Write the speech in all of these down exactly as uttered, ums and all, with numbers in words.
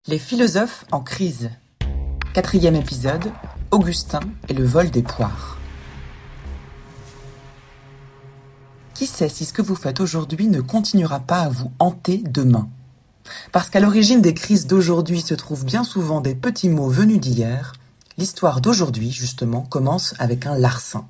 Les philosophes en crise. Quatrième épisode, Augustin et le vol des poires. Qui sait si ce que vous faites aujourd'hui ne continuera pas à vous hanter demain ? Parce qu'à l'origine des crises d'aujourd'hui se trouvent bien souvent des petits mots venus d'hier, l'histoire d'aujourd'hui, justement, commence avec un larcin.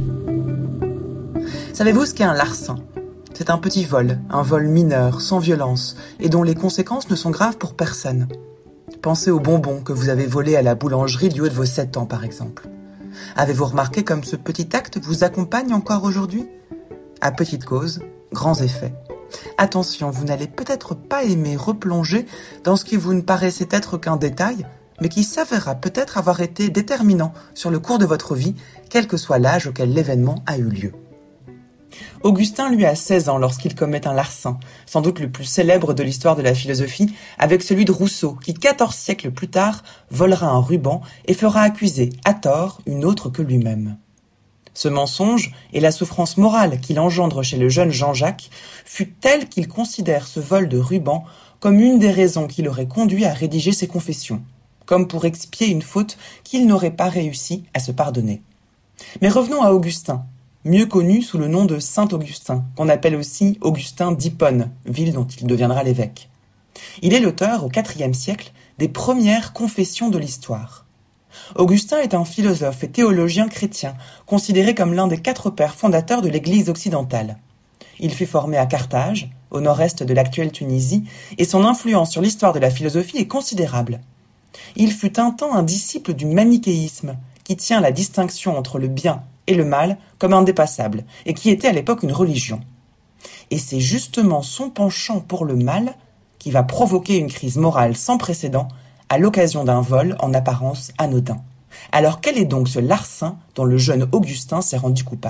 Savez-vous ce qu'est un larcin ? C'est un petit vol, un vol mineur, sans violence, et dont les conséquences ne sont graves pour personne. Pensez aux bonbons que vous avez volés à la boulangerie du haut de vos sept ans, par exemple. Avez-vous remarqué comme ce petit acte vous accompagne encore aujourd'hui ? À petite cause, grands effets. Attention, vous n'allez peut-être pas aimer replonger dans ce qui vous ne paraissait être qu'un détail, mais qui s'avérera peut-être avoir été déterminant sur le cours de votre vie, quel que soit l'âge auquel l'événement a eu lieu. Augustin, lui, a seize ans lorsqu'il commet un larcin, sans doute le plus célèbre de l'histoire de la philosophie, avec celui de Rousseau, qui, quatorze siècles plus tard, volera un ruban et fera accuser, à tort, une autre que lui-même. Ce mensonge et la souffrance morale qu'il engendre chez le jeune Jean-Jacques fut telle qu'il considère ce vol de ruban comme une des raisons qui l'aurait conduit à rédiger ses confessions, comme pour expier une faute qu'il n'aurait pas réussi à se pardonner. Mais revenons à Augustin, mieux connu sous le nom de Saint Augustin, qu'on appelle aussi Augustin d'Hippone, ville dont il deviendra l'évêque. Il est l'auteur, au quatrième siècle, des premières confessions de l'histoire. Augustin est un philosophe et théologien chrétien, considéré comme l'un des quatre pères fondateurs de l'Église occidentale. Il fut formé à Carthage, au nord-est de l'actuelle Tunisie, et son influence sur l'histoire de la philosophie est considérable. Il fut un temps un disciple du manichéisme, qui tient la distinction entre le bien et le mal comme indépassable, et qui était à l'époque une religion. Et c'est justement son penchant pour le mal qui va provoquer une crise morale sans précédent à l'occasion d'un vol en apparence anodin. Alors quel est donc ce larcin dont le jeune Augustin s'est rendu coupable ?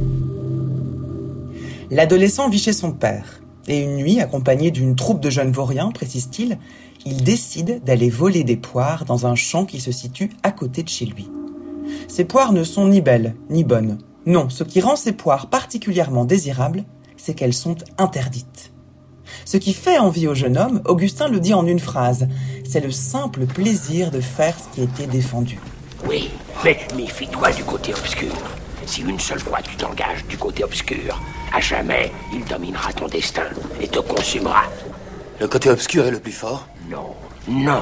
L'adolescent vit chez son père, et une nuit, accompagné d'une troupe de jeunes vauriens, précise-t-il, il décide d'aller voler des poires dans un champ qui se situe à côté de chez lui. Ces poires ne sont ni belles, ni bonnes. Non, ce qui rend ces poires particulièrement désirables, c'est qu'elles sont interdites. Ce qui fait envie au jeune homme, Augustin le dit en une phrase, c'est le simple plaisir de faire ce qui était défendu. Oui, mais méfie-toi du côté obscur. Si une seule fois tu t'engages du côté obscur, à jamais, il dominera ton destin et te consumera. Le côté obscur est le plus fort ? Non, non,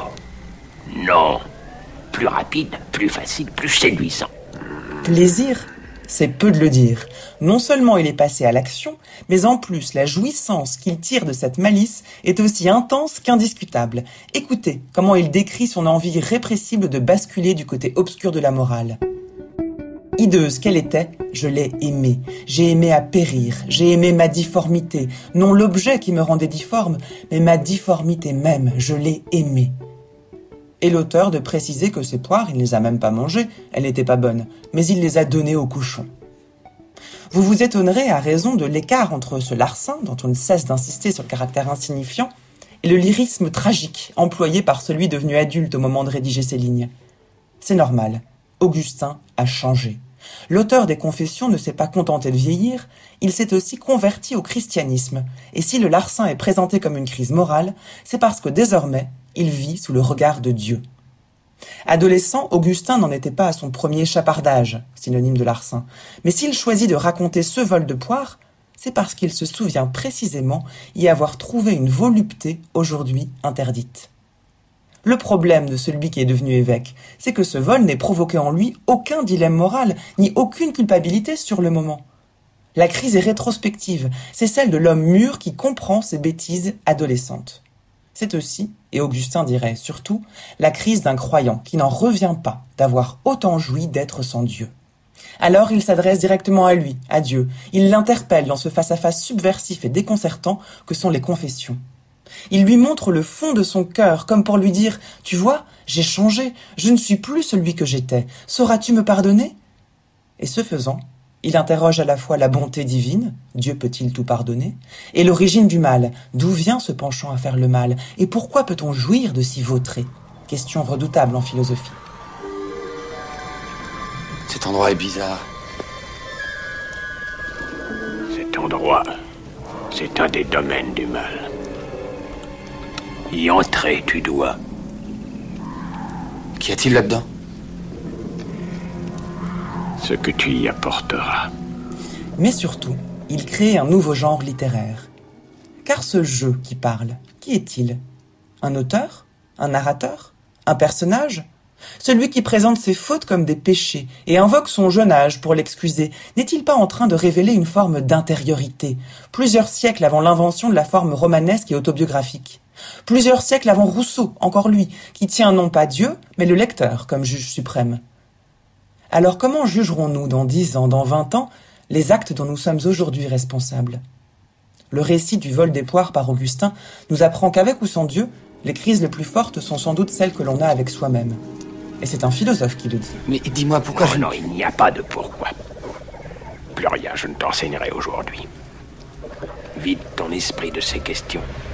non. Plus rapide, plus facile, plus séduisant. Plaisir ? C'est peu de le dire. Non seulement il est passé à l'action, mais en plus la jouissance qu'il tire de cette malice est aussi intense qu'indiscutable. Écoutez comment il décrit son envie irrépressible de basculer du côté obscur de la morale. Hideuse qu'elle était, je l'ai aimée. J'ai aimé à périr, j'ai aimé ma difformité. Non l'objet qui me rendait difforme, mais ma difformité même, je l'ai aimée. Et l'auteur de préciser que ces poires, il ne les a même pas mangées, elles n'étaient pas bonnes, mais il les a données aux cochons. Vous vous étonnerez à raison de l'écart entre ce larcin, dont on ne cesse d'insister sur le caractère insignifiant, et le lyrisme tragique employé par celui devenu adulte au moment de rédiger ces lignes. C'est normal, Augustin a changé. L'auteur des Confessions ne s'est pas contenté de vieillir, il s'est aussi converti au christianisme, et si le larcin est présenté comme une crise morale, c'est parce que désormais, il vit sous le regard de Dieu. Adolescent, Augustin n'en était pas à son premier chapardage, synonyme de larcin, mais s'il choisit de raconter ce vol de poires, c'est parce qu'il se souvient précisément y avoir trouvé une volupté aujourd'hui interdite. Le problème de celui qui est devenu évêque, c'est que ce vol n'ait provoqué en lui aucun dilemme moral, ni aucune culpabilité sur le moment. La crise est rétrospective, c'est celle de l'homme mûr qui comprend ses bêtises adolescentes. C'est aussi, et Augustin dirait surtout, la crise d'un croyant qui n'en revient pas d'avoir autant joui d'être sans Dieu. Alors il s'adresse directement à lui, à Dieu. Il l'interpelle dans ce face-à-face subversif et déconcertant que sont les confessions. Il lui montre le fond de son cœur, comme pour lui dire « Tu vois, j'ai changé, je ne suis plus celui que j'étais. Sauras-tu me pardonner ?» Et ce faisant, il interroge à la fois la bonté divine, Dieu peut-il tout pardonner, et l'origine du mal, d'où vient ce penchant à faire le mal, et pourquoi peut-on jouir de si vautré ? Question redoutable en philosophie. Cet endroit est bizarre. Cet endroit, c'est un des domaines du mal. Y entrer, tu dois. Qu'y a-t-il là-dedans? Ce que tu y apporteras. Mais surtout, il crée un nouveau genre littéraire. Car ce jeu qui parle, qui est-il? Un auteur? Un narrateur? Un personnage? Celui qui présente ses fautes comme des péchés et invoque son jeune âge pour l'excuser, n'est-il pas en train de révéler une forme d'intériorité, plusieurs siècles avant l'invention de la forme romanesque et autobiographique? Plusieurs siècles avant Rousseau, encore lui, qui tient non pas Dieu, mais le lecteur comme juge suprême. Alors comment jugerons-nous dans dix ans, dans vingt ans, les actes dont nous sommes aujourd'hui responsables? Le récit du vol des poires par Augustin nous apprend qu'avec ou sans Dieu, les crises les plus fortes sont sans doute celles que l'on a avec soi-même. Et c'est un philosophe qui le dit. Mais dis-moi pourquoi Oh je... non, il n'y a pas de pourquoi. Plus rien, je ne t'enseignerai aujourd'hui. Vide ton esprit de ces questions.